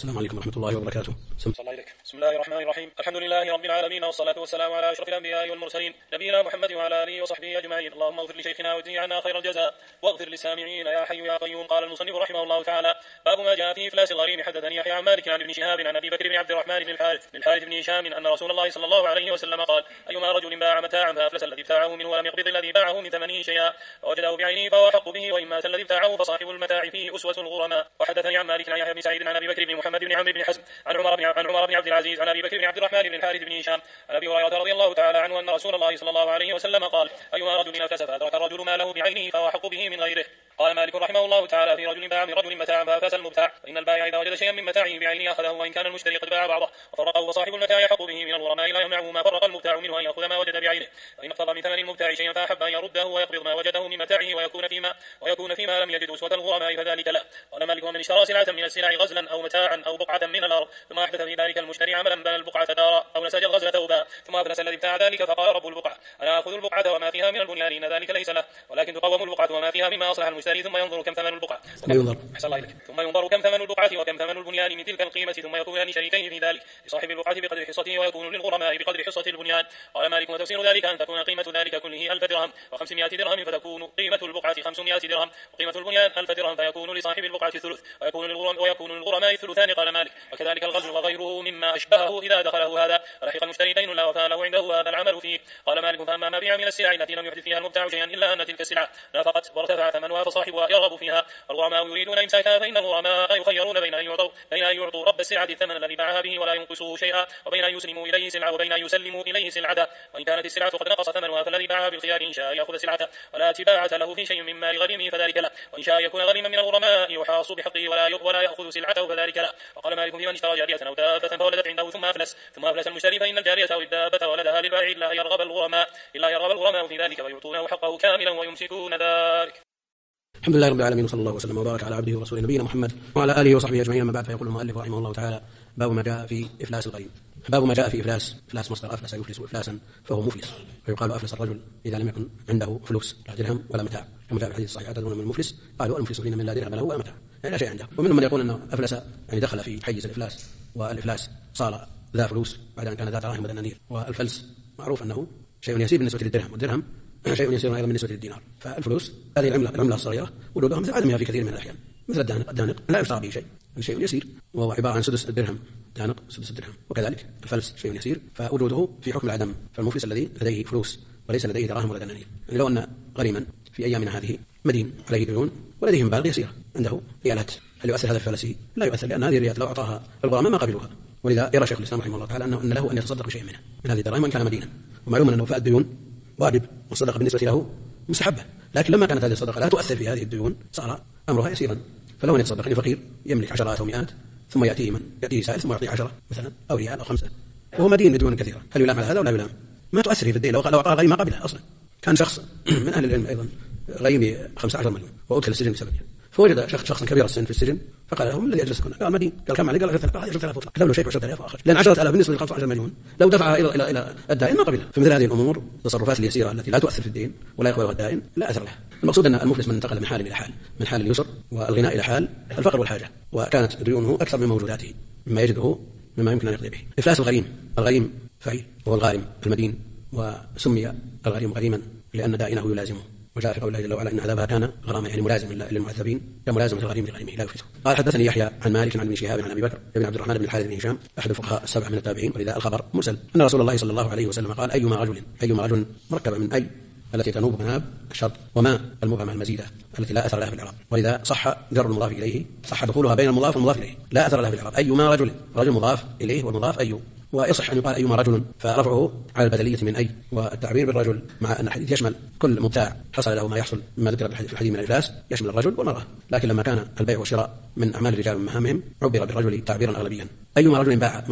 السلام عليكم ورحمة الله وبركاته. بسم الله الرحمن الرحيم. الحمد لله رب العالمين، والصلاة والسلام على أشرف الأنبياء والمرسلين نبينا محمد وعلى آله وصحبه أجمعين. اللهم اغفر لشيخنا واجزه عنا خير الجزاء واغفر للسامعين يا حي يا قيوم. قال المصنف رحمه الله تعالى: باب ما جاء في إفلاس الغريم. حدثني يحيى عن مالك عن ابن شهاب عن أبي بكر بن عبد الرحمن بن الحارث بن هشام أن رسول الله صلى الله عليه وسلم قال: أيما رجل باع متاعا فأفلس الذي ابتاعه منه ولم يقبض الذي باعه من ثمنه شيئا فوجده بعينه فهو أحق به، وإن مات الذي ابتاعه فصاحب المتاع فيه أسوة الغرماء. وحدثني عن مالك عن يحيى بن سعيد عن أبي بكر بن محمد بن عمرو بن حزم عن عمر بن عبد العزيز عن أبي بكر بن عبد الرحمن بن الحارث بن هشام عن أبي هريرة رضي الله تعالى عنه أن رسول الله صلى الله عليه وسلم قال: أيما رجل أفلس فأدرك الرجل ماله بعينه فهو أحق به من غيره. قال مالك رحمه الله تعالى: في رجل باع من رجل متاعا فأفلس المبتاع، فإن البائع إذا وجد شيئا من متاعه بعينه أخذه، وإن كان المشتري قد باع بعضه وفرقه، فصاحب المتاع يحق به من الغرماء لا يمنعه ما فرق المبتاع منه أن يأخذ ما وجد بعينه، فإن اقتضى من ثمن المبتاع شيئا فأحب أن يرده ويقبض ما وجده من متاعه ويكون فيما لم يجد أسوة الغرماء فذلك له. قال مالك: ومن اشترى سلعة من السلع غزلا أو متاعا أو بقعة من الأرض ثم أحدث في ذلك المشتري عملا بنى البقعة دارا أو نسج الغزل ثوبا ثم أفلس الذي ابتاع ذلك، فقال رب البقعة: أنا آخذ البقعة وما فيها من البنيان، إن ذلك ليس له، ولكن تقوم البقعة وما فيها مما أصلح المشتري، ثم ينظر كم ثمن البقعة ثم ينظر كم ثمن البقعة وكم ثمن البنيان من تلك القيمة، ثم يكونان شريكين في ذلك، لصاحب البقعة بقدر حصته ويكون للغرماء بقدر حصة البنيان. قال مالك: وتفسير ذلك أن تكون قيمة ذلك كله 1000 درهم و500 درهم، فتكون قيمة البقعة 500 درهم، وقيمة البنيان 1000 درهم، فيكون لصاحب البقعة الثلث ويكون للغرماء الثلثان. قال مالك: وكذلك الغزل وغيره مما أشبهه إذا دخله هذا فلحق المشتري دين لا وفاء له عنده هذا العمل فيه. قال مالك: فأما ما بيع من السلع التي لم يحدث فيها المبتاع شيئا إلا أن تلك السلعة نافقت وارتفع ثمنها فصاحبها يرغب فيها، الغرماء يريدون إمساكها، فإن الغرماء يخيرون بين أن يعطوا رب السلعة الثمن الذي باعها به ولا ينقصوا شيئا، وبين أن يسلموا إليه سلعة، وبين أن يسلموا إليه سلعته، وإن كانت السلعة قد نقص ثمنها فالذي باعها بالخيار إن شاء يأخذ سلعته ولا تباعة له في شيء من مال غريمه فذلك له، وإن شاء يكون غريما من الغرماء يحاص بحقه ولا يأخذ سلعته فذلك له. وقال مالك: في من اشترى جارية أو دابة فولدت عنده ثم أفلس المشتري، فإن الجارية أو الدابة ولدها للبائع إلا يرغب الغرماء في ذلك ويعطونه حقه كاملا ويمسكون ذلك. الحمد لله رب العالمين، وصلى الله وسلم وبارك على عبده ورسوله نبينا محمد وعلى آله وصحبه أجمعين. أما بعد، فيقول المؤلف رحمه الله تعالى: باب ما جاء في إفلاس الغريم. باب ما جاء في إفلاس مصدر أفلس يفلس إفلاسا فهو مفلس، ويقال أفلس الرجل إذا لم يكن عنده فلوس لا درهم ولا متاع، كما جاء في الحديث الصحيح: أتدرون من المفلس؟ قالوا: المفلس فينا من لا درهم له ولا متاع، يعني لا شيء عنده. ومنهم من يقول أنه أفلس يعني دخل في حيز الإفلاس، والإفلاس صار ذا فلوس بعد أن كان ذا دراهم ودنانير. والفلس معروف أنه شيء يسير بالنسبة للدرهم، والدرهم شيء يسير أيضا بالنسبة للدينار. فالفلوس هذه العملة الصغيرة وجودها مثل عدمها في كثير من الأحيان، مثل الدانق لا يشترى به شيء يسير، وهو عبارة عن سدس الدرهم، دانق سدس الدرهم. وكذلك الفلس شيء يسير، فوجوده في حكم العدم. فالمفلس الذي لديه فلوس وليس لديه دراهم ولا دنانير، يعني لو أن غريما في أيامنا هذه مدين عليه ديون ولديه مبالغ يسيرة، عنده ريالات، هل يؤثر هذا في فلسه؟ لا يؤثر، لأن هذه الريالات لو أعطاها الغرماء ما قبلوها. ولذا يرى شيخ الإسلام رحمه الله تعالى أن له أن يتصدق بشيء منها من هذه الدراهم وإن كان مدينا. ومعلوم أنه فاء الديون واجب، والصدقة بالنسبة له مستحبة، لكن لما كانت هذه الصدقة لا تؤثر في هذه الديون صار أمرها يسيرا. فلو أن يتصدق لفقير يملك عشرات أو مئات، ثم يأتيه سائل ثم يعطيه 10 مثلا أو ريال أو 5، وهو مدين بديون كثيرة، هل يلام على هذا ولا يلام؟ ما تؤثر في الدين. لو أعطاه غير ما قبلها أصلا. كان شخص من أهل العلم أيضا غيم 15 مليون وأدخل السجن بسببها، فوجد شخصا كبير السن في السجن فقال له: من الذي أجلسك هنا؟ قال: مدين. قال: كم عليك؟ قال: 10,000. قال: 10,000 اطلق. كتب له شيء 10,000 وأخرج، لأن 10,000 بالنسبة ل 15 مليون لو دفعها إلى الدائن ما قبلها. فمثل هذه الأمور التصرفات اليسيرة التي لا تؤثر في الدين ولا يقبلها الدائن لا أثر لها. المقصود أن المفلس من انتقل من حال إلى حال، من حال اليسر والغناء إلى حال الفقر والحاجة، وكانت ديونه أكثر من موجوداته مما يجده مما يمكن أن يقضي به. إفلاس الغريم فعيل وهو الغارم المدين، وسمي الغريم غريما لأن دائنه يلازمه، وجاء في قول الله جل وعلا: إن عذابها كان غراما، يعني ملازم للمعذبين كملازمة الغريم لغريمه لا يفلته. قال: حدثني يحيى عن مالك عن ابن شهاب عن أبي بكر بن عبد الرحمن بن الحارث بن هشام أحد الفقهاء السبعة من التابعين، ولذا الخبر مرسل، أن رسول الله صلى الله عليه وسلم قال: أيما رجل مركب من أي التي تنوب مناب الشرط، وما المبهمة المزيدة التي لا أثر لها في الإعراب، ولذا صح جر المضاف إليه، صح دخولها بين المضاف والمضاف إليه، لا أثر لها في الإعراب. أيما رجل مضاف إليه والمضاف أي، ويصح أن يقال أيما رجل، فرفعه على البدلية من أي، والتعبير بالرجل مع أن الحديث يشمل كل مبتاع حصل له ما يحصل مما ذكر في الحديث من الإفلاس يشمل الرجل والمرأة، لكن لما كان البيع والشراء من أعمال الرجال ومن مهامهم عبر بالرجل تعبيرا أغلبيا. أيما رجل باع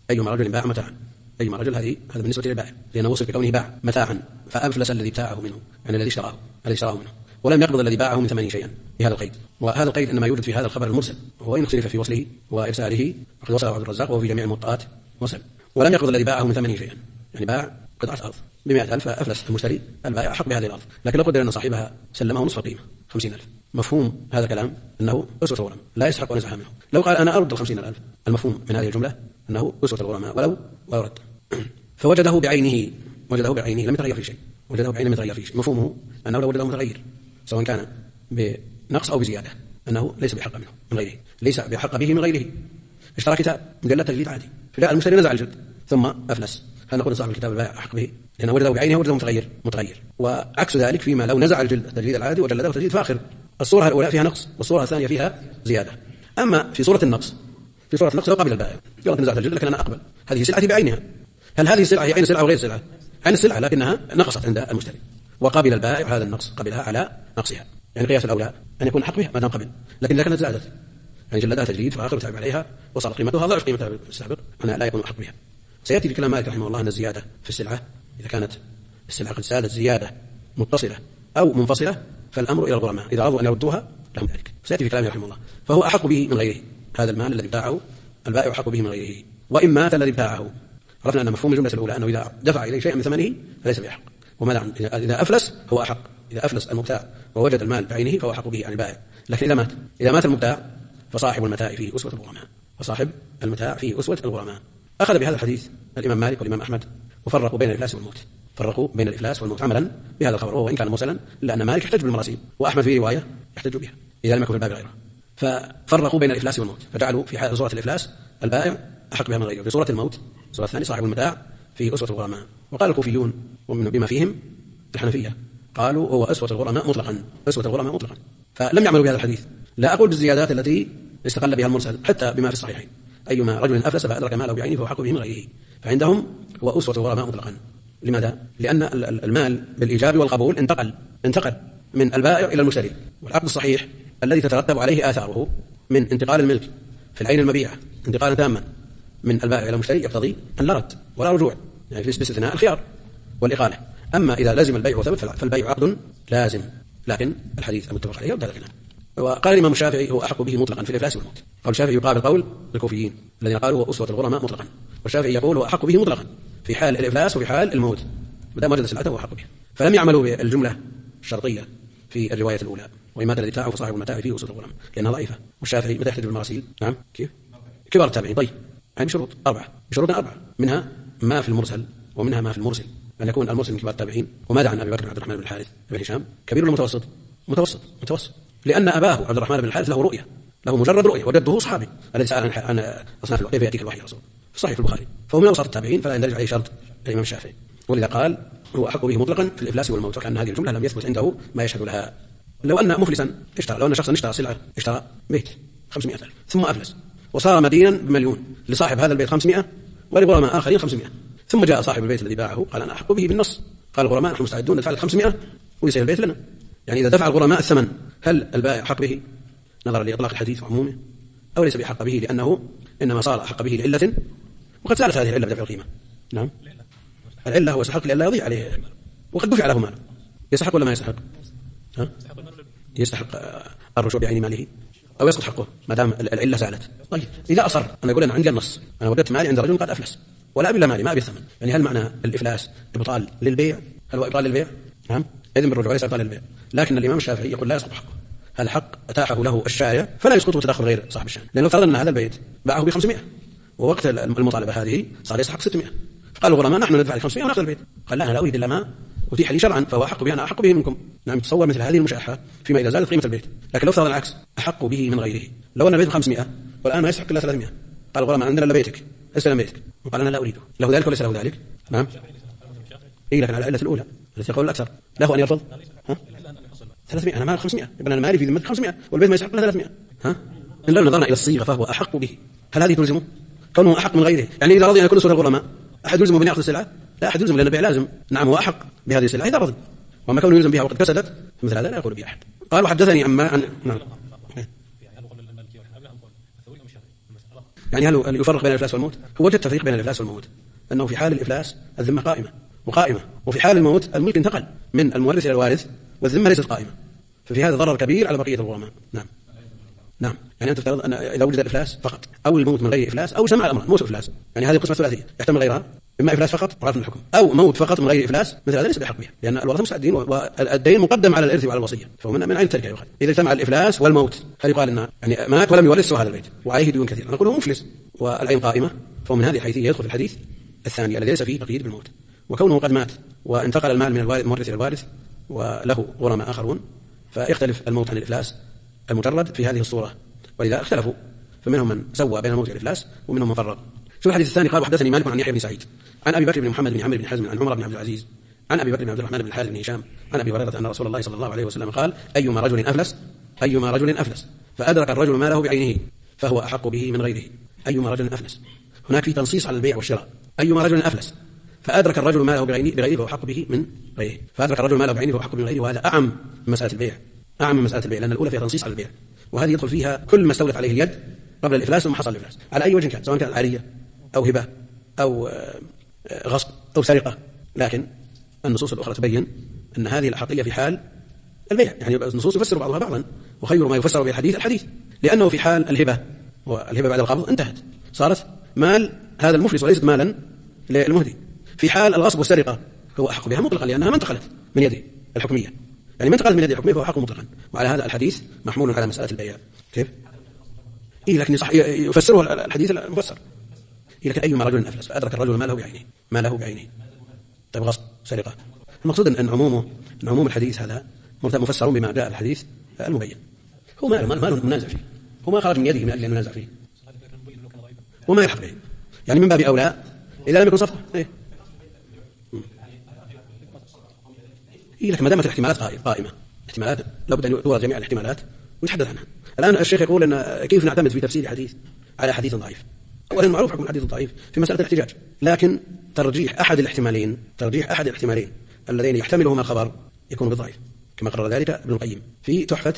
متاعا، أيما رجل هذا بالنسبة للبائع، لأنه وصف بكونه باع متاعا فأفلس الذي ابتاعه منه، يعني الذي اشتراه منه، ولم يقبض الذي باعه من ثمنه شيئا بهذا القيد. وهذا القيد إنما يوجد في هذا الخبر المرسل، وهو إن اختلف في وصله وإرساله وقد وصله عبد الرزاق وهو في جميع الموطئات وصل. ولم يقبض الذي باعه من ثمنه شيئا، يعني باع قطعة أرض ب100,000 فأفلس المشتري، البائع أحق بهذه الأرض، لكن لو قدر أن صاحبها سلمه نصف قيمة 50,000. مفهوم هذا الكلام أنه أسوة ورم لا يستحق أن يزعها منه. لو قال: أنا أرد 50,000 المفهوم من هذه الجملة أنه أسوة الغرماء ولو ورد. فوجده بعينه لم يتغير في شيء، وجده بعينه لم يتغير في شيء. مفهومه أنه لو وجده متغير سواء كان بنقص أو بزيادة أنه ليس بحق منه من غيره، ليس بحق به من غيره. اشترى كتاب مجلد تجديد عادي، فجاء المشتري نزع الجلد ثم أفلس، هل نقول صاحب الكتاب البائع أحق به؟ لأنه وجده بعينه وجده متغير. وعكس ذلك فيما لو نزع الجلد التجديد العادي وجلده تجديد فاخر، الصورة الأولى فيها نقص والصورة الثانية فيها زيادة. أما في صورة النقص لو قبل البائع قال نزعت الجلد لكن أنا أقبل، هذه سلعتي بعينها. هل هذه السلعة هي عين السلعة أو غير السلعة؟ عين السلعة لكنها نقصت عند المشتري، وقابل البائع هذا النقص، قبلها على نقصها. يعني قياس الأولى أن يكون حق بها ما دام قبل، لكن إذا كانت زادت يعني جلدها تجديد فآخر تعب عليها وصارت قيمتها ضعف قيمتها السابق، هنا لا يكون حق بها. سيأتي في كلام مالك رحمه الله أن الزيادة في السلعة إذا كانت السلعة قد زادت زيادة متصلة أو منفصلة فالأمر إلى الغرماء، إذا رضوا أن يردوها لهم ذلك. سيأتي في كلامه رحمه الله. فهو أحق به من غيره، هذا المال الذي ابتاعه البائع أحق به من غيره. وإن مات الذي ابتاعه، عرفنا أن مفهوم الجملة الأولى أنه إذا دفع إليه شيئا من ثمنه فليس بأحق. وماذا عن إذا أفلس هو أحق، إذا أفلس المبتاع ووجد المال بعينه فهو أحق به عن البائع. لكن إذا مات المبتاع فصاحب المتاع فيه أسوة الغرماء. أخذ بهذا الحديث الإمام مالك والإمام أحمد وفرقوا بين الإفلاس والموت عملا بهذا الخبر، وإن كان مرسلا لأن مالك يحتج بالمراسيل وأحمد في رواية يحتج بها إذا لم يكن في الباب غيره. ففرقوا بين الإفلاس والموت، فجعلوا في صورة الإفلاس البائع أحق بها من غيره، في صورة الموت صورة الثانية صاحب المتاع في أسوة الغرماء. وقال الكوفيون بما فيهم الحنفية قالوا هو أسوة الغرماء مطلقا، فلم يعملوا بهذا الحديث. لا أقول بالزيادات التي استقل بها المرسل حتى بما في الصحيحين، أيما رجل أفلس فأدرك ماله بعينه فهو حق به من غيره، فعندهم هو أسوة الغرماء مطلقا. لماذا؟ لأن المال بالإيجاب والقبول انتقل من البائع إلى المشتري، والعقد الصحيح الذي تترتب عليه آثاره من انتقال الملك في العين المبيعة انتقالا تاما من البائع إلى المشتري يقتضي أن لا رد ولا رجوع، يعني في باستثناء الخيار والإقالة. أما إذا لازم البيع وثبت فالبيع عقد لازم، لكن الحديث المتفق عليه وابتدأ الكلام. وقال الإمام الشافعي هو أحق به مطلقا في الإفلاس والموت. قول الشافعي يقابل قول الكوفيين الذين قالوا هو أسوة الغرماء مطلقا، والشافعي يقول هو أحق به مطلقا في حال الإفلاس وفي حال الموت، بدأ وجد سلعته هو أحق به. فلم يعملوا بالجملة الشرطية في الرواية الأولى وإن مات الذي ابتاعه فصاحب المتاع فيه أسوة الغرماء لأنها ضعيفة. والشافعي متى يحتج بالمراسيل؟ نعم كيف؟ كبار التابعين. طيب يعني بشروط أربعة، منها ما في المرسل ومنها ما في المرسل، أن يكون المرسل من كبار التابعين. وماذا عن أبي بكر بن عبد الرحمن بن الحارث بن هشام؟ كبير ولا متوسط؟ لأن أباه عبد الرحمن بن الحارث له مجرد رؤية، وجده صحابي الذي سأل عن أصناف الوحي كيف يأتيك الوحي يا رسول، في صحيح في البخاري، فهو من أوسط التابعين فلا يندرج عليه شرط الإمام الشافعي، ولذا قال هو أحق به مطلقا في الإفلاس والموت، وكأن هذه الجملة لم يثبت عنده ما يشهد لها. لو أن مفلسا لو أن شخصا اشترى سلعة، اشترى بيت 500,000 ثم أفلس وصار مدينا ب1,000,000 لصاحب هذا البيت 500 ولغرماء آخرين 500، ثم جاء صاحب البيت الذي باعه قال أنا أحق به بالنص، قال الغرماء نحن مستعدون ندفع 500 ويسير البيت لنا. يعني إذا دفع الغرماء الثمن هل البائع حق به نظرا لإطلاق الحديث وعمومه، أو ليس بحق به لأنه إنما صار أحق به لعلة، وقد زالت هذه العلة بدفع القيمة. نعم العلة هو يستحق لألا يضيع عليه، وقد دفع له ماله، يستحق ولا ما يستحق؟ يستحق الرجوع بعين ماله أو يسقط حقه ما دام العلة زالت. طيب إذا أصر أنا أقول أنا عندي النص، أنا وجدت مالي عند رجل قد أفلس ولا أبي مالي ما أبي الثمن، يعني هل معنى الإفلاس إبطال للبيع؟ هل هو إبطال للبيع؟ نعم إذن بالرجوع ليس إبطال للبيع، لكن الإمام الشافعي يقول لا يسقط حقه، هذا حق أتاحه له الشارع فلا يسقط تدخل غير صاحب الشأن، لأنه فرض أن هذا البيت باعه ب500 ووقت المطالبة هذه صار يستحق 600، فقال الغرماء نحن ندفع 500 ونأخذ البيت، قال لا أنا لا أريد إلا ما أتيح لي شرعا فهو أحق به، أنا أحق به منكم. نعم تصور مثل هذه المشاحة فيما إذا زالت قيمة البيت، لكن لو فرض العكس أحق به من غيره، لو أن البيت 500 والآن ما يستحق إلا 300، قال الغرماء عندنا إلا بيتك استلم بيتك، وقال أنا لا أريده، له ذلك وليس له ذلك؟ نعم إيه، لكن على العلة الأولى التي يقول الأكثر له أن يرفض 300، أنا مال 500، يبقى أنا مالي في ذمتك 500 والبيت ما يستحق إلا 300. إن لو نظرنا إلى الصيغة فهو أحق به، هل هذه تلزمه كونه أحق من غيره؟ يعني إذا رضي أن يكون سورة الغرماء أحد يلزمه بأن يأخذ السلعة؟ لا أحد يلزم، لأن البيع لازم. نعم هو أحق بهذه السلعة إذا رضي، وما كونه يلزم بها وقد كسدت مثل هذا لا يقول به أحد. قال وحدثني عن نعم يعني هل يفرق بين الإفلاس والموت؟ هو وجد تفريق بين الإفلاس والموت، أنه في حال الإفلاس الذمة قائمة وفي حال الموت الملك انتقل من المورث إلى الوارث والذمة ليست قائمة، ففي هذا ضرر كبير على بقية الغرماء. نعم يعني أنت تفترض أن إذا وجد الإفلاس فقط أو الموت من غير إفلاس أو جمع الأمرين موت وإفلاس، يعني هذه القسمة الثلاثية يحتمل غيرها، إما إفلاس فقط وعرف الحكم، أو موت فقط من غير إفلاس، مثل هذا ليس بحق بها، لأن الورثة مستعدين والدين مقدم على الإرث وعلى الوصية، فهو من عين التركة يؤخذ. إذا اجتمع الإفلاس والموت هل يقال إنه يعني مات ولم يورث هذا البيت وعليه ديون كثير، نقول هو مفلس والعين قائمة، فهو من هذه الحيثية يدخل في الحديث الثاني الذي ليس فيه تقييد بالموت. وكونه قد مات وانتقل المال من المورث إلى الوارث وله غرماء آخرون، فيختلف الموت عن الإفلاس المجرد في هذه الصورة، ولذا اختلفوا، فمنهم من سوى بين الموت والإفلاس ومنهم من فرق. شوف الحديث الثاني قال: وحدثني مالك عن يحيى بن سعيد عن أبي بكر بن محمد بن عمرو بن حزم عن عمر بن عبد العزيز عن أبي بكر بن عبد الرحمن بن الحارث بن هشام عن أبي هريرة أن رسول الله صلى الله عليه وسلم قال: أيما رجل أفلس فأدرك الرجل ماله بعينه فهو أحق به من غيره. أيما رجل أفلس، هناك في تنصيص على البيع والشراء. أيما رجل أفلس فأدرك الرجل ماله بغيره فهو أحق به من غيره، فأدرك الرجل ماله بعينه فهو أحق به من غيره، وهذا أعم من مسألة البيع، لأن الأولى فيها تنصيص على البيع، وهذه يدخل فيها كل ما استولت عليه اليد قبل الإفلاس وما حصل الإفلاس على أي وجه كان، سواء كانت عارية أو هبة أو غصب أو سرقة. لكن النصوص الأخرى تبين أن هذه الأحقية في حال البيع، يعني النصوص يفسر بعضها بعضا، وخير ما يفسر به الحديث، لأنه في حال الهبة والهبة بعد القبض انتهت، صارت مال هذا المفلس وليست مالا للمهدي. في حال الغصب والسرقة هو أحق بها مطلقا، لأنها ما انتقلت من يده الحكمية، يعني ما انتقلت من يده الحكمية فهو أحق مطلقا. وعلى هذا الحديث محمول على مسألة البيع. كيف؟ لكن صح يفسره الحديث المفسر. لكن أيما رجل أفلس فأدرك الرجل ماله بعينه. طيب غصب سرقة، المقصود أن عموم الحديث هذا مفسر بما جاء الحديث المبين. هو ماله منازع فيه، هو ما خرج من يده من أجل أن ينازع فيه، وما يلحق به، يعني من باب أولى إذا لم يكن صفقة. لكن ما دامت الاحتمالات قائمة، احتمالات لابد أن تورد جميع الاحتمالات ونتحدث عنها. الآن الشيخ يقول أن كيف نعتمد في تفسير حديث على حديث ضعيف. أولا معروف حكم الحديث الضعيف في مسألة الاحتجاج، لكن ترجيح أحد الاحتمالين اللذين يحتملهما الخبر يكون بالضعيف، كما قرر ذلك ابن القيم في تحفة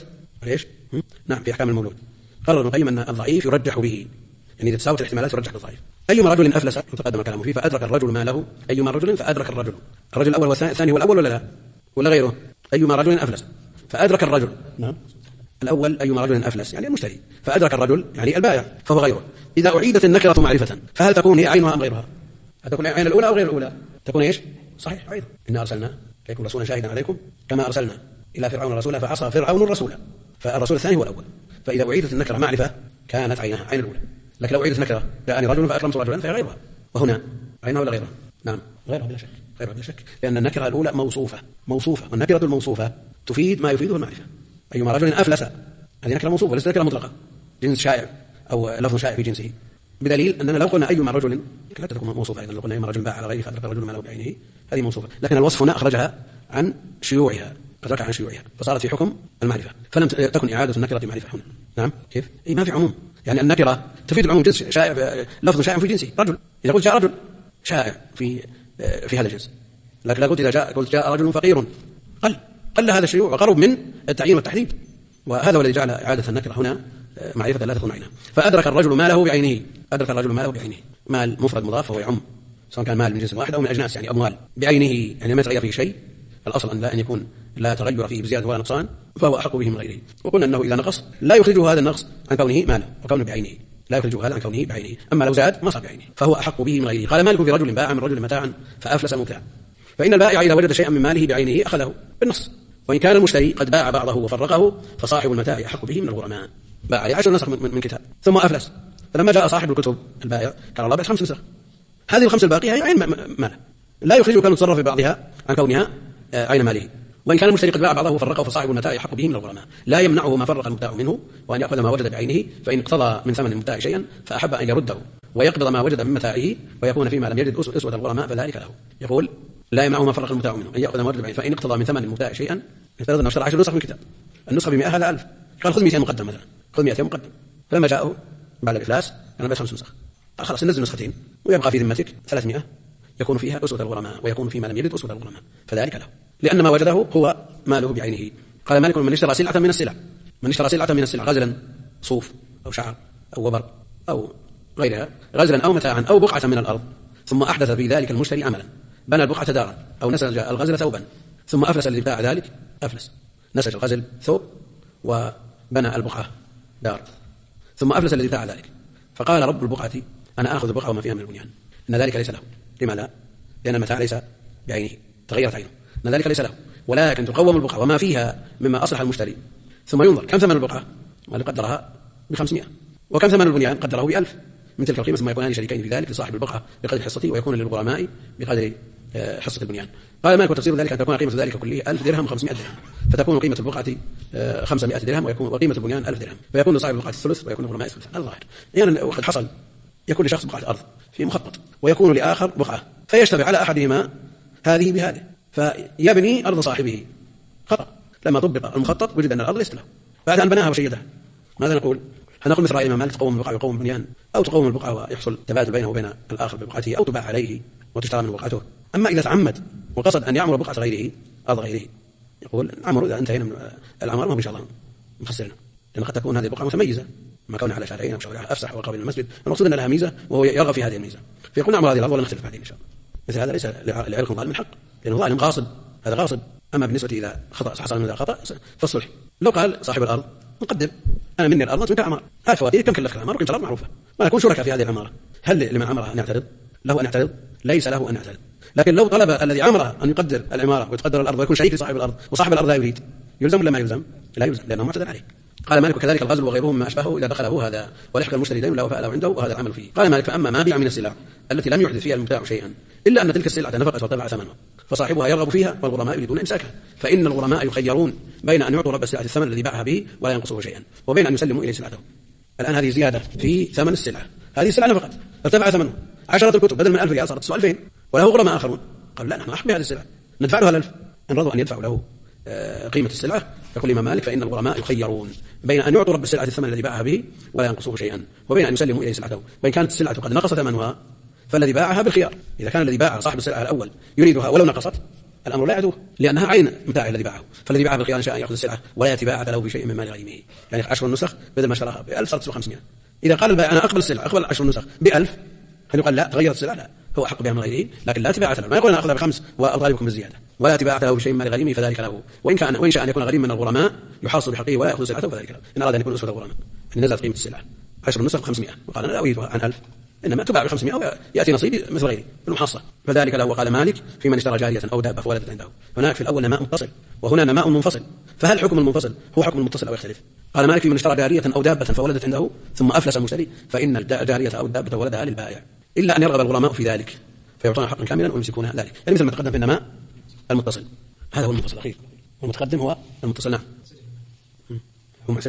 في أحكام المولود. قرر ابن القيم أن الضعيف يرجح به، يعني إذا تساوت الاحتمالات يرجح بالضعيف. أيما رجل أفلس تقدم كلامه فيه فأدرك الرجل ماله، أيما رجل فأدرك الرجل الأول والثاني هو الأول ولا غيره؟ أيما رجل أفلس فأدرك الرجل، الأول أيما رجل أفلس يعني المشتري، فأدرك الرجل يعني البائع فهو غيره. إذا أعيدت النكرة معرفة فهل تكون هي عينها أم غيرها؟ هل تكون عين الأولى أو غير الأولى؟ تكون صحيح عين. إنا أرسلنا إليكم رسولا شاهدا عليكم كما أرسلنا إلى فرعون رسولا فعصى فرعون الرسول، فالرسول الثاني هو الأول. فإذا أعيدت النكرة معرفة كانت عينها عين الأولى، لكن لو أعيدت النكرة جاءني رجل فأكرمت رجلا فهي غيرها، وهنا عينها ولا غيرها؟ نعم غيرها بلا شك، لأن النكرة الأولى موصوفة، والنكرة الموصوفة تفيد ما يفيده المعرفة. أيما رجل أفلس هذه نكرة موصوفة ليست نكرة مطلقة، جنس شائع أو لفظ شائع في جنسه، بدليل أننا لو قلنا أيما رجل لا تكون موصوفة أيضا، لو قلنا أيما رجل باع على غيره فأدرك الرجل ماله بعينه هذه موصوفة، لكن الوصف هنا أخرجها عن شيوعها فصارت في حكم المعرفة، فلم تكن إعادة النكرة معرفة هنا. نعم كيف؟ ما في عموم، يعني النكرة تفيد العموم، جنس شائع، لفظ شائع في جنسه رجل، إذا قلت جاء رجل شائع في هذا الجنس، لكن لا قلت إذا قلت جاء رجل فقير قل هذا الشيوع وقرب من التعيين والتحديد، وهذا هو الذي جعل إعادة النكرة هنا معرفة لا تكون عينها. فأدرك الرجل ماله بعينه، مال مفرد مضاف فهو يعم، سواء كان مال من جنس واحد أو من أجناس، يعني أموال بعينه يعني ما يتغير فيه شيء، الأصل أن يكون لا تغير فيه بزيادة ولا نقصان، فهو أحق به من غيره. وقلنا أنه إذا نقص لا يخرجه هذا النقص عن كونه ماله وكونه بعينه، لا يخرجه هذا عن كونه بعينه، أما لو زاد ما صار بعينه فهو أحق به من غيره. قال مالك في رجل باع من رجل متاعا فأفلس المبتاع، فإن البائع إذا وجد شيئا من ماله بعينه أخذه بالنص، وإن كان المشتري قد باع بعضه وفرقه فصاحب المتاع أحق به من الغرماء. باع عليه 10 نسخ من كتاب ثم أفلس، فلما جاء صاحب الكتب البائع قال الله بعت 5 نسخ، هذه ال5 الباقية هي عين ماله، لا يخرجه كان يتصرف ببعضها عن كونها عين ماله. وإن كان المشتري قد باع بعضه وفرقه فصاحب المتاع يحق به من الغرماء، لا يمنعه ما فرق المبتاع منه وأن يأخذ ما وجد بعينه، فإن اقتضى من ثمن المبتاع شيئا فأحب أن يرده ويقبض ما وجد من متاعه ويكون فيما لم يجد أسود الغرماء فذلك له. يقول لا يمنعه ما فرق المبتاع منه أن يأخذ ما وجد بعينه، فإن اقتضى من ثمن المبتاع شيئا، افترض أنه اشترى 10 نسخ من كتاب، النسخة ب100 هذا 1000، قال خذ 200 مقدم مثلا، خذ 200 مقدم، فلما جاءه بعد الإفلاس أنا بس 5 نسخ، خلاص ننزل نسختين ويبقى في ذمتك 300 يكون فيها أسود الغرماء ويكون فيما لم يجد أسود الغرماء فذلك له، لأن ما وجده هو ماله بعينه. قال مالك من اشترى سلعة من السلع غزلا صوف أو شعر أو وبر أو غيرها، غزلا أو متاعا أو بقعة من الأرض، ثم أحدث في ذلك المشتري عملا، بنى البقعة دارا أو نسج الغزل ثوبا، ثم أفلس الذي ابتاع ذلك، نسج الغزل ثوب وبنى البقعة دار، ثم أفلس الذي ابتاع ذلك، فقال رب البقعة أنا آخذ البقعة وما فيها من البنيان، إن ذلك ليس له، لماذا؟ لأن المتاع ليس بعينه، تغيرت عينه، أن ذلك ليس له، ولكن تقوم البقعة وما فيها مما أصلح المشتري، ثم ينظر كم ثمن البقعة، اللي قدرها ب500، وكم ثمن البنيان قدره ب1000 من تلك القيمة، ثم يكونان شريكين في ذلك، لصاحب البقعة بقدر حصته ويكون للغرماء بقدر حصة البنيان. قال مالك وتفسير ذلك أن تكون قيمة ذلك كله 1000 درهم و500 درهم، فتكون قيمة البقعة 500 درهم وقيمة البنيان 1000 درهم، فيكون لصاحب البقعة الثلث ويكون للغرماء الثلث. الظاهر يعني وقد حصل يكون لشخص بقعة أرض في مخطط، ويكون لآخر بقعة، فيشتبه على أحدهما هذه بهذه، فيبني أرض صاحبه، خطأ. لما طبق المخطط وجد أن الأرض ليست له، بعد أن بناها وشيدها، ماذا نقول؟ هل نقول مثل رأي الإمام مالك تقوم البقعة ويقوم البنيان، أو تقوم البقعة ويحصل تبادل بينه وبين الآخر ببقعته، أو تباع عليه وتشترى من بقعته؟ أما إذا تعمد وقصد أن يعمر بقعة غيره أرض غيره، يقول عمر إذا انتهينا من العمار ما إن شاء الله مخسرنا، لأن قد تكون هذه البقعة متميزة، ما كونها على شارعين أو شوارع أفسح وقريب من المسجد، المقصود أن لها ميزة وهو يرغب في هذه الميزة، فيقول نعمر هذه الأرض ولا نختلف بعدين إن شاء الله. مثل هذا ليس لعلكم ظالم من حق، لأنه ظالم قاصد، هذا قاصد. أما بالنسبة إلى خطأ حصل من ذا خطأ فالصلح، لو قال صاحب الأرض نقدم أنا مني الأرض منك العمار، هذه فواتير كم كلفك العمار وقيمة الأرض معروفة، ما نكون شركاء في هذه العمارة. هل لمن عمرها أن يعترض؟ له أن يعترض؟ ليس له أن يعترض. لكن لو طلب الذي عمرها أن يقدر العمارة ويتقدر الأرض ويكون شريك لصاحب الأرض وصاحب الأرض لا يريد، يلزم ولا ما يلزم؟ لا يلزم، لأنه معتدل عليه. قال مالك وكذلك الغزل وغيره مما أشبهه إذا دخله هذا ولحق المشتري دين له فأله عنده وهذا العمل فيه. قال مالك فأما ما بيع من السلع التي لم يحدث فيها المبتاع شيئا إلا أن تلك السلعة نفقت وطبع ثمنها، فصاحبها يرغب فيها والغرماء يريدون إمساكها، فإن الغرماء يخيرون بين أن يعطوا رب السلعة الثمن الذي باعها به ولا ينقصه شيئا، وبين أن يسلموا إليه سلعته. الآن هذه زيادة في ثمن السلعة، هذه السلعة نفقت ارتفع ثمنها 10 الكتب بدل من 1000 ريال صارت 2000، وله غرماء آخرون قالوا لا نحن أحق بهذه السلعة ندفع لها 1000، إن رضوا أن يدفعوا له قيمة السلعة. يقول الإمام مالك فإن الغرماء يخيرون بين أن يعطوا رب السلعة الثمن الذي باعها به ولا ينقصه شيئا، وبين أن يسلموا إليه سلعته، وإن كانت السلعة قد نقص ثمنها فالذي باعها بالخيار، إذا كان الذي باع صاحب السلعة الأول يريدها ولو نقصت الأمر لا يعدوه، لأنها عين متاع الذي باعه، فالذي باعها بالخيار إن شاء أن يأخذ السلعة ولا يتباع له بشيء من مال غيره، يعني 10 نسخ بدل ما اشتراها ب1000 صارت 500. إذا قال البائع أنا أقبل السلعة أقبل 10 نسخ ب1000، هل يقال لا تغيرت السلعة؟ لا، هو أحق بها من غيره، لكن لا تباعة له، ما يقول أنا أخذها ب5 وأطالبكم بالزيادة، ولا تباعة له بشيء من مال غريمه فذلك له، وإن شاء أن يكون غريم من الغرماء يحاصل بحقه ولا يأخذ سلعته فذلك له، إن أراد أن يكون أسود الغرماء إن نزلت قيمة السلعة 10 نسخ ب500 وقال أنا لا أريدها عن 1000، إنما تباع ب500 ويأتي نصيبي مثل غيري بالمحصة، فذلك له. وقال مالك في من اشترى جارية أو دابة فولدت عنده، هناك في الأول نماء متصل وهنا نماء منفصل، فهل حكم المنفصل هو حكم المتصل أو يختلف؟ قال مالك في من اشترى جارية أو دابة فولدت عنده ثم أفلس المشتري فإن الجارية أو الدابة ولدها للبائع، إلا أن يرغب الغرماء في ذلك فيعطون حقا كاملا ويمسكون ذلك، يعني مثل ما تقدم في النماء المتصل، هذا هو المنفصل الأخير، والمتقدم هو المتصل. نعم هو معسر.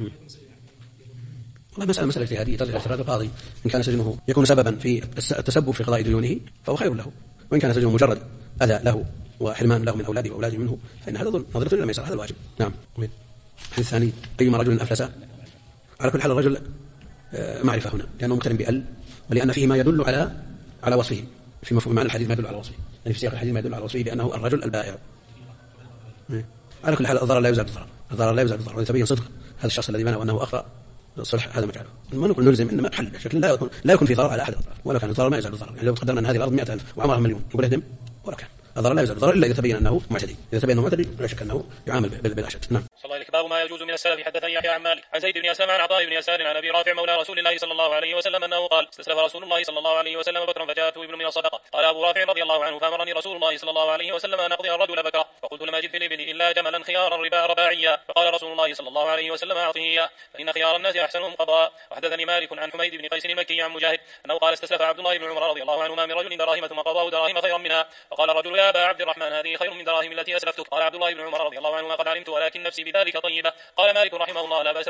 والله مسألة اجتهادية ترجع إلى القاضي، إن كان سجنه يكون سببا في التسبب في قضاء ديونه فهو خير له، وإن كان سجنه مجرد أذى له وحرمان له من أولاده وأولاده منه فإن هذا نظرة إلى الميسر، هذا الواجب. نعم. الحديث الثاني أيما رجل أفلس، على كل حال الرجل معرفة هنا لأنه مقترن بأل، ولأن فيه ما يدل على وصفه، في مفهوم معنى الحديث ما يدل على وصفه، يعني في سياق الحديث ما يدل على وصفه بأنه الرجل البائع. على كل حال الضرر لا يزال بالضرر، الضرر لا يزال بالضرر، ويتبين صدق هذا الشخص الذي بنى وأنه أخطأ الصلح هذا مجاله، ما نقول نلزم إنما بحل بشكل لا يكون في ضرر على أحد الأطراف، ولا كان الضرر ما يزال بالضرر، يعني لو تقدرنا أن هذه الأرض 100,000 وعمرها مليون يقول اهدم ولا كان الضرر لا يزال بالضرر إلا إذا تبين أنه معتدي، إذا تبين أنه معتدي لا شك أنه يعامل بالأشد. نعم. صلى الله باب ما يجوز من السلف. حدثني يحيى عن مالك عن زيد بن أسلم عن عطاء بن يسار عن أبي رافع مولى رسول الله صلى الله عليه وسلم أنه قال استسلف رسول الله صلى الله عليه وسلم بكرا فجاءته ابن من الصدقة، قال أبو رافع رضي الله عنه فأمرني رسول الله صلى الله عليه وسلم أن أقضي الرجل بكرة، فقلت لم أجد في الإبل إلا جملا خيارا رباعيا، فقال رسول الله صلى الله عليه وسلم أعطه إياه فإن خيار الناس أحسنهم قضاء. وحدثني مالك عن حميد بن قيس المكي عن مجاهد أنه قال استسلف عبد الله بن عمر رضي الله عنهما من رجل دراهم ثم قضاه دراهم خيرا منها، فقال الرجل يا أبا عبد الرحمن هذه خير من دراهم التي أسلفتك، قال عبد الله بن عمر رضي الله عنهما قد علمت ولكن نفسي بذلك طيبة. قال مالك رحمه الله لا بأس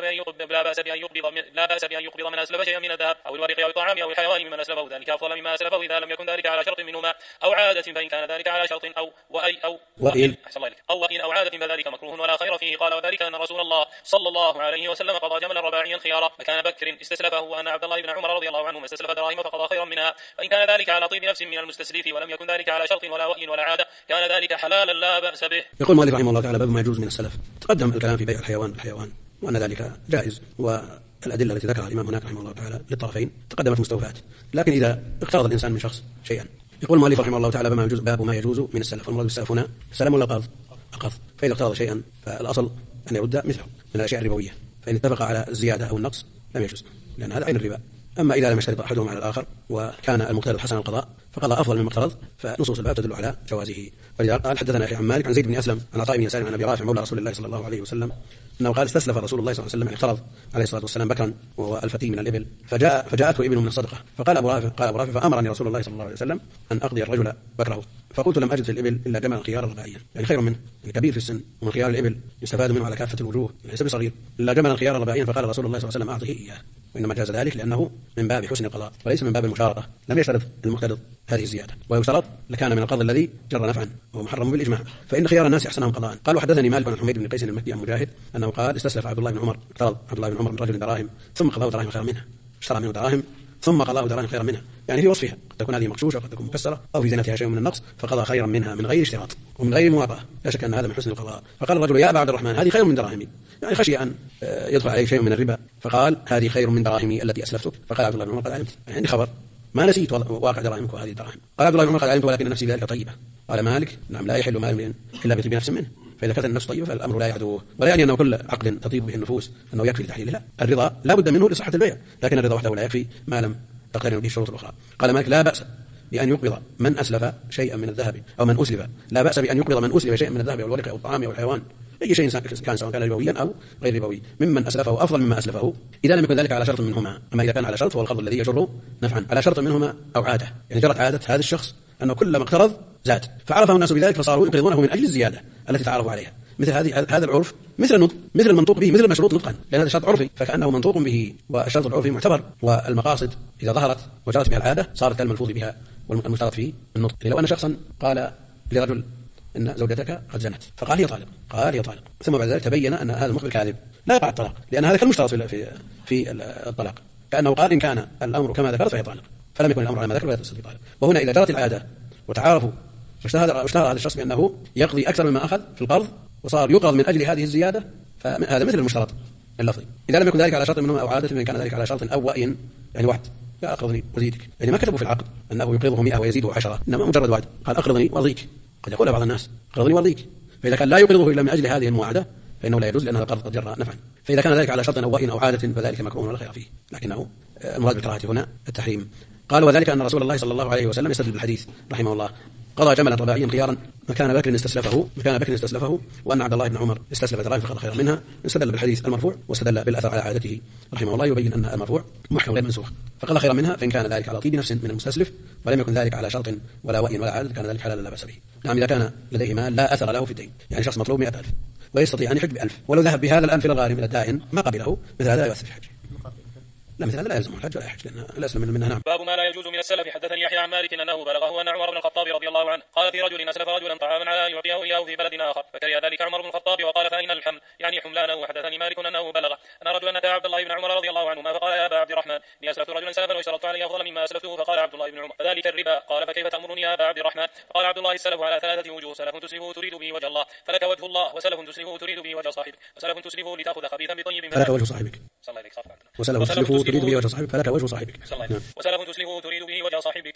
بأن يقبض من أسلف شيئا من الذهب أو الورق أو الطعام أو الحيوان ممن أسلفه ذلك أفضل مما أسلفه إذا لم يكن ذلك على شرط منهما أو عادة، فإن كان ذلك على شرط أو وإن أو عادة فذلك مكروه ولا خير فيه. قال وذلك أن رسول الله صلى الله عليه وسلم قضى جملا رباعيا خيارا فكان بكر استسلفه، وأن عبد الله بن عمر رضي الله عنهما استسلف دراهم فقضى خيرا منها، فإن كان ذلك على طيب نفس من المستسلف ولم يكن ذلك على شرط ولا وإن ولا عادة كان ذلك حلالا لا بأس به. يقول مالك رحمه الله تعالى باب ما يجوز من السلف. تقدم الكلام في بيع الحيوان وأن ذلك جائز، والأدلة التي ذكرها الإمام هناك رحمه الله تعالى للطرفين تقدمت مستوفات، لكن إذا اقترض الإنسان من شخص شيئا يقول مالك رحمه الله تعالى باب ما يجوز من السلف، والمراد بالسلف هنا السلام ولا القرض؟ فإذا اقترض شيئا فالأصل أن يرد مثله من الأشياء الربوية، فإن اتفق على الزيادة أو النقص لم يجوز، لأن هذا عين الربا، أما إذا لم يشترط أحدهم على الآخر وكان المقترض حسن القضاء فقضى أفضل من المقترض، فنصوص الباب تدل على جوازه. ولذا قال حدثنا يحيى عن مالك عن زيد بن أسلم عن عطاء بن يسار عن أبي رافع مولى رسول الله صلى الله عليه وسلم أنه قال استسلف رسول الله صلى الله عليه وسلم، يعني اقترض عليه الصلاة والسلام بكرا وهو الفتي من الإبل، فجاءته إبل من الصدقة، فقال أبو رافع فأمرني رسول الله صلى الله عليه وسلم أن أقضي الرجل بكره، فقلت لم أجد في الإبل إلا جملا خيارا رباعيا، يعني خير منه، يعني كبير في السن ومن خيار الإبل يستفاد منه على كافة الوجوه، ليس بصغير، إلا جملا خيارا رباعيا، فقال رسول الله صلى الله عليه وسلم أعطه إياه. وإنما جاز ذلك لأنه من باب حسن القضاء وليس من باب المشارطة، لم يشترط المقترض هذه الزيادة، ولو شرط لكان من القرض الذي جر نفعا وهو محرم بالإجماع، فإن خيار الناس أحسنهم قضاء. قال وحدثني مالك عن حميد بن قيس المكي عن مجاهد أنه قال استسلف عبد الله بن عمر، اقترض عبد الله بن عمر من رجل دراهم ثم قضاه دراهم خيرا منها، اشترى منه دراهم ثم قضاه دراهم خيرا منها، يعني في وصفها قد تكون هذه مغشوشة وقد تكون مكسرة أو في زينتها شيء من النقص، فقضى خيرا منها من غير اشتراط ومن غير مواطأة، لا شك أن هذا من حسن القضاء. فقال الرجل يا أبا عبد الرحمن هذه خير من دراهمي، يعني خشي أن يدخل عليه شيء من الربا، فقال هذه خير من دراهمي التي أسلفتك. فقال عبد الله بن عمر قد علمت، يعني عندي خبر ما نسيت واقع دراهمك وهذه الدراهم. قال عبد الله بن عمر قد علمت ولكن نفسي بذلك طيبة. قال مالك نعم لا يحل مال إلا بطيب نفس منه، فإذا كانت النفس طيبة فالأمر لا يعدوه، ولا يعني أنه كل عقد تطيب به النفوس أنه يكفي لتحليله، لا، الرضا لا بد منه لصحة البيع، لكن الرضا وحده لا يكفي ما لم تقترن به الشروط الأخرى. قال مالك لا بأس بأن يقبض من أسلف شيئا من الذهب أو من أسلف، لا بأس بأن يقبض من أسلف شيئا من الذهب أو الورق أو الطعام أو الحيوان، أي شيء كان سواء كان ربويا أو غير ربوي ممن أسلفه أفضل مما أسلفه إذا لم يكن ذلك على شرط منهما. أما إذا كان على شرط فهو القرض الذي يجر نفعا على شرط منهما أو عادة، يعني جرت عادة هذا الشخص أنه كلما اقترض زاد، فعرفه الناس بذلك فصاروا يقرضونه من أجل الزيادة التي تعرفوا عليها. مثل هذا العرف مثل النطق، مثل المنطوق به، مثل المشروط نطقا، لأن هذا شرط عرفي فكأنه منطوق به، والشرط العرفي معتبر، والمقاصد إذا ظهرت وجرت بها العادة صارت كالملفوظ بها والمشترط فيه النطق. لو أن شخصا قال لرجل إن زوجتك قد زنت، فقال هي طالق، قال هي طالق، ثم بعد ذلك تبين أن هذا المخبر كاذب، لا يقع الطلاق، لأن هذا كالمشترط في الطلاق، كأنه قال إن كان الأمر كما ذكرت فهي طالق، فلم يكن الأمر على ما ذكر فلا تصير طالق. وهنا إذا جرت العادة وتعارفوا واشتهر هذا الشخص بأنه يقضي أكثر مما أخذ في القرض وصار يقرض من أجل هذه الزيادة، فهذا مثل المشترط اللفظي. إذا لم يكن ذلك على شرط منهما أو عادة، فإن كان ذلك على شرط أو وأي، يعني وعد، لا أقرضني وزيدك، يعني ما كتبوا في العقد أنه يقرضه 100 ويزيده 10، إنما مجرد وعد، قال أقرضني وأرضيك. قد يقول بعض الناس أقرضني وأرضيك، فإذا كان لا يقرضه إلا من أجل هذه المواعدة فإنه لا يجوز، لأن القرض قد جرى نفعا. فإذا كان ذلك على شرط أو وأي أو عادة فذلك مكروه ولا خير فيه، لكنه المراد بالكراهة هنا التحريم. قال وذلك أن رسول الله صلى الله عليه وسلم يستدل بالحديث رحمه الله قضى جملا رباعيا خيارا مكان بكر استسلفه وأن عبد الله بن عمر استسلف دراهم فقضى خيرا منها، استدل بالحديث المرفوع واستدل بالأثر على عادته رحمه الله، يبين أن المرفوع محكم غير منسوخ، فقضى خيرا منها فإن كان ذلك على طيب نفس من المستسلف ولم يكن ذلك على شرط ولا وأي ولا عادة كان ذلك حلالا لا بأس به. نعم إذا كان لديه مال لا أثر له في الدين، يعني شخص مطلوب 100,000 ويستطيع أن يحج ب1000، ولو ذهب بهذا ال1000 إلى الغارم إلى الدائن ما قبله، مثل هذا لا يؤثر في حجه، لا مثل هذا لا يلزم الحج ولا يحج لأن لا يسلم منها. نعم. باب ما لا يجوز من السلف. حدثني يحيى عن مالك أنه بلغه أن عمر بن الخطاب رضي الله عنه قال في رجل أسلف رجلا طعاما على أن يعطيه إياه في بلد آخر، فكره ذلك عمر بن الخطاب وقال فأين الحمل، يعني حملانه. وحدثني مالك أنه بلغه أن رجلا أتى عبد الله بن عمر رضي الله عنهما فقال يا أبا عبد الرحمن إني أسلفت رجلا سلفا واشترطت عليه أفضل مما أسلفته، فقال عبد الله بن عمر فذلك الربا. قال فكيف تأمرني يا أبا عبد الرحمن؟ قال عبد الله السلف على 3 وجوه: سلف تسلفه تريد به وجه الله فلك وجه الله، وسلف تسلفه تريد به وجه صاحبك، وسلف تسلفه لتأخذ خبيثا بطيب فلك وجه صاحبك، وسلف تسلفه تريد به وجه صاحبك فلك وجه صاحبك، وسلف تسلفه تريد به وجه صاحبك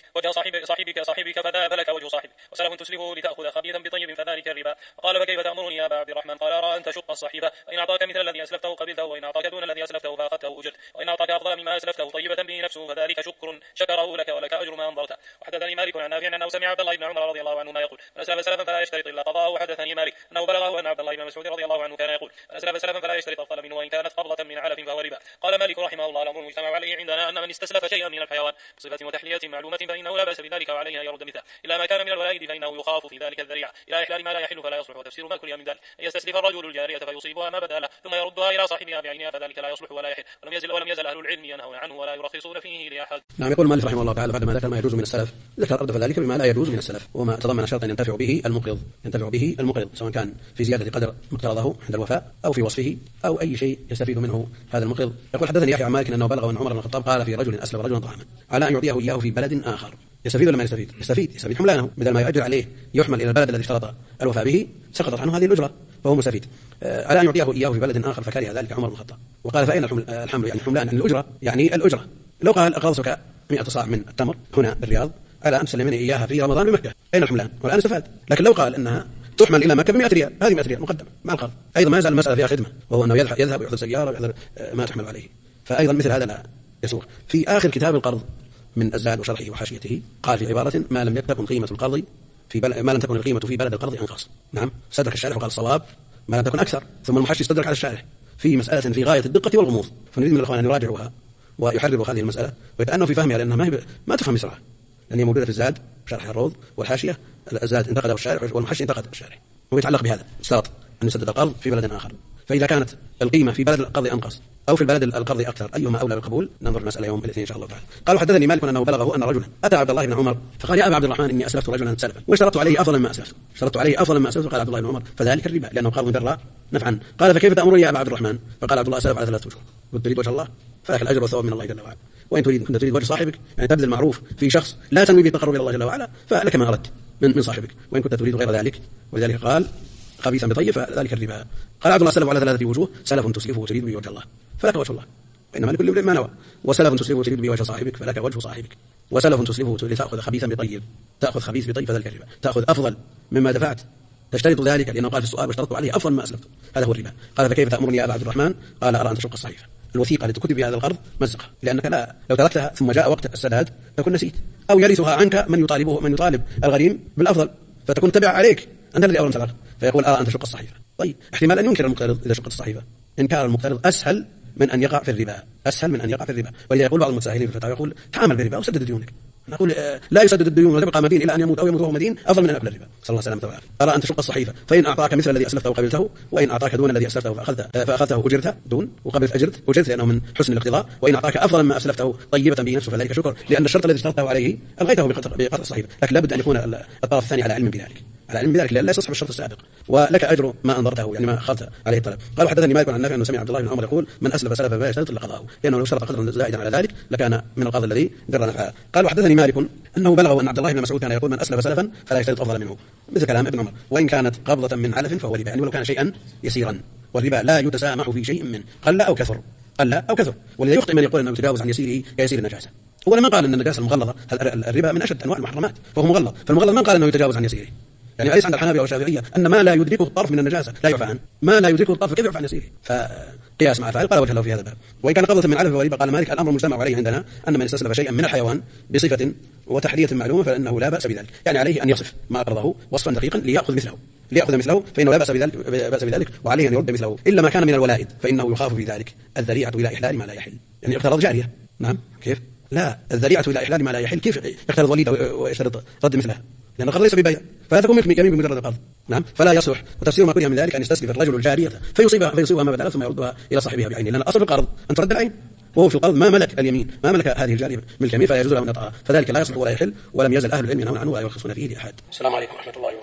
فلك وجه صاحبك، وسلف تسلفه لتأخذ خبيثا بطيب فذلك الربا. قال فكيف تأمرني يا أبا عبد الرحمن؟ قال أرى أن تشق الصحيفة، فإن أعطاك مثل الذي أسلفته قبلته، وإن أعطاك دون الذي أسلفته فأخذته أجرت، وإن أعطاك أفضل مما أسلفته طيبة به نفسه فذلك شكره لك ولك أجر ما أنظرته. وحدثني مالك عن نافع أنه سمع عبد الله بن عمر رضي الله عنهما يقول من أسلف سلفا فلا يشترط إلا قضاءه. وحدثني مالك أنه بلغه أن عبد الله بن مسعود رضي الله عنه كان يقول من أسلف سلفا فلا يشترط أفضل منه وإن كانت قبضة من علف فهو ربا. قال مالك رحمه الله الأمر المجتمع عليه عندنا أن من استسلف شيئا من الحيوان بصفة وتحلية معلومة فإنه لا بأس بذلك وعليه أن يرد مثله، إلا ما كان من الولائد فإنه يخاف في ذلك الذريعة إلى إحلال ما لا يحل فلا يصلح. وتفسير ما كل من ذلك أن يستسلف الرجل الجارية فيصيبها ما بدا له ثم يردها إلى صاحبها بعينها فذلك لا يصلح ولا يحل، ولم يزل أهل العلم ينهون عنه ولا يرخصون فيه لأحد. نعم. يقول المؤلف رحمه الله تعالى بعد ما ذكر ما يجوز من السلف ذكر أردف ذلك بما لا يجوز من السلف، وما تضمن شرطا ينتفع به المقرض سواء كان في زيادة قدر مقترضه عند الوفاء أو في وصفه أو أي شيء يستفيد منه هذا المقرض. يقول حدثني يحيى عن مالك أنه بلغ أن عمر بن الخطاب قال في رجل أسلف رجلا طعاما على أن يعطيه إياه في بلد آخر. يستفيد ولا ما يستفيد؟ يستفيد حملانه، بدل ما يؤجر عليه يحمل إلى البلد الذي اشترط الوفاء به سقطت عنه هذه الأجرة فهو مستفيد. على أن يعطيه إياه في بلد آخر فكره ذلك عمر بن الخطاب وقال فأين الحمل يعني حملان يعني الأجرة لو قال أقرضتك 100 صاع من التمر هنا بالرياض على أن تسلمني إياها في رمضان بمكة، أين الحملان؟ والآن استفاد. لكن لو قال أنها تحمل إلى مكة ب100 ريال، هذه 100 ريال مقدم مع القرض، أيضا ما يزال المسألة فيها خدمة، وهو أنه يذهب ويحضر سيارة ويحضر ما تحمل عليه، فأيضا مثل هذا يسوغ. في آخر كتاب القرض من الزاد وشرحه وحاشيته قال في عبارة: ما لم تكن قيمة القرض ما لم تكن القيمة في بلد القرض أنقص. نعم، استدرك الشارح وقال الصواب ما لم تكن أكثر، ثم المحشي استدرك على الشارح في مسألة في غاية الدقة والغموض. فنريد من الأخوان أن يراجعوها ويحرروا هذه المسألة ويتأنوا في فهمها، لأنها ما تفهم بسرعة، لأن هي موجودة في الزاد شرح الروض والحاشية. الزاد انتقده الشارح والمحشي انتقد الشارح، ويتعلق بهذا اشترط أن يسدد القرض في بلد آخر. فإذا كانت القيمة في بلد القرض أنقص أو في البلد القرض أكثر، أيهما أولى بالقبول؟ ننظر المسألة يوم الاثنين إن شاء الله تعالى. قالوا: حدثني مالك أنه بلغه أن رجلا أتى عبد الله بن عمر فقال: يا أبا عبد الرحمن، إني أسلفت رجلا سلفا واشترطت عليه أفضل مما أسلفت. فقال عبد الله بن عمر: فذلك الربا، لأنه قرض جرى نفعا. قال: فكيف تأمرني يا أبا عبد الرحمن؟ فقال عبد الله: أسلف على 3 أشهر، كنت تريد وجه الله فلك الأجر والثواب من الله جل وعلا، وإن كنت تريد وجه صاحبك، يعني تبذل المعروف في شخص لا تنوي به التقرب إلى الله جل وعلا، فلك ما أردت من صاحبك، وإن كنت تريد غير ذلك. ولذلك قال: خبيثا بطيب، فذلك الربا. قال عبد الله: سلف على 3 وجوه: سلف تسلفه وتريد به وجه الله فلك وجه الله، وإنما لكل امرئ ما نوى، وسلف تسلفه وتريد به وجه صاحبك فلك وجه صاحبك، وسلف تسلفه لتأخذ خبيثا بطيب، تأخذ خبيث بطيب فذلك الربا، تأخذ أفضل مما دفعت، تشترط ذلك، لأنه قال في السؤال: واشترطت عليه أفضل ما أسلفت، هذا هو الربا. قال: فكيف تأمرني يا أبا عبد الرحمن؟ قال: أرى أن تشق الصحيفة، الوثيقة التي كتب بها هذا القرض مزقة، لأنك لو تركتها ثم جاء وقت السداد تكون نسيت، أو يرثها عنك من يطالب الغريم بالأفضل، فتكون تبع عليك أنت الذي أولى تلقى. فيقول: أرى أن تشق الصحيفة. طيب، احتمال أن ينكر المقترض إذا شقت الصحيفة، إنكار المقترض أسهل من أن يقع في الربا، ولذا يقول بعض المتساهلين في الفتاوى يقول: تعامل بالربا وسدد ديونك. نقول: لا يسدد الديون وتبقى مدين إلى أن يموت أو يموت وهو مدين أفضل من أن يأكل الربا. صلى الله عليه وسلم. أرى أن تشق الصحيفة، فإن أعطاك مثل الذي أسلفته قبلته، وإن أعطاك دون الذي أسلفته فأخذته أجرته دون، وقبلت أجرت لأنه من حسن الاقتضاء، وإن أعطاك أفضل ما أسلفته طيبة به نفسه فذلك شكر، لأن الشرط الذي اشترطه عليه ألغيته بقطع الصحيفة، لكن لابد أن يكون الطرف الثاني على علم بذلك لا يستصحب الشرط السابق، ولك أجر ما أنظرته، يعني ما أخذت عليه الطلب. قال: حدثني مالك عن نافع أنه سمع عبد الله بن عمر يقول: من أسلف سلفا فلا يشترط إلا قضاءه، لأنه لو شرط قدرا زائدا على ذلك لكان من القاضي الذي جرى نفعه. قال: وحدثني مالك أنه بلغه أن عبد الله بن مسعود كان يقول: من أسلف سلفا فلا يشترط أفضل منه، مثل كلام ابن عمر، وإن كانت قبضة من علف فهو ربا، يعني ولو كان شيئا يسيرا، والربا لا يتسامح في شيء منه قل أو كثر. ولذا يخطئ من يقول أنه يتجاوز عن يسيره كيسير النجاسة. أولا ما قال أن النجاسة المغلظة الربا من أشد أنواع المحرمات، فهو مغلظ، فالمغلظ ما قال أنه يتجاوز عن يسيره. يعني أليس عند الحنابلة والشافعية أن ما لا يدركه الطرف من النجاسة لا يعفى عنه، ما لا يدركه الطرف كيف يعفى عن يسيره؟ فقياس مع فعل. قال: وجه له في هذا الباب. وإن كان قبضة من علف وربا، قال مالك: الأمر مجتمع عليه عندنا أن من استسلف شيئا من الحيوان بصفة وتحلية معلومة فإنه لا بأس بذلك، يعني عليه أن يصف ما أقرضه وصفا دقيقا ليأخذ مثله، فإنه لا بأس بذلك، وعليه أن يرد مثله، إلا ما كان من الولائد فإنه يخاف في ذلك الذريعة إلى إحلال ما لا يحل. يعني اقترض جارية، نعم، كيف؟ لا، الذريعة إلى إحلال ما لا يحل، كيف يقترض وليد ويشترط رد مثلها؟ لأن القرض ليس ببيع، فلا تكون ملك يمين بمجرد القرض، نعم، فلا يصلح. وتفسير ما كره من ذلك أن يستسلف الرجل الجارية فيصيبها ما بدلها ثم يردها إلى صاحبها بعينه، لأن الأصل في القرض أن ترد العين، وهو في القرض ما ملك اليمين، ما ملك هذه الجارية ملك يمين، فلا يجوز له أن يطأها، فذلك لا يصلح ولا يحل، ولم يزل أهل العلم ينهون عنه ولا يرخصون فيه لأحد. السلام عليكم ورحمة الله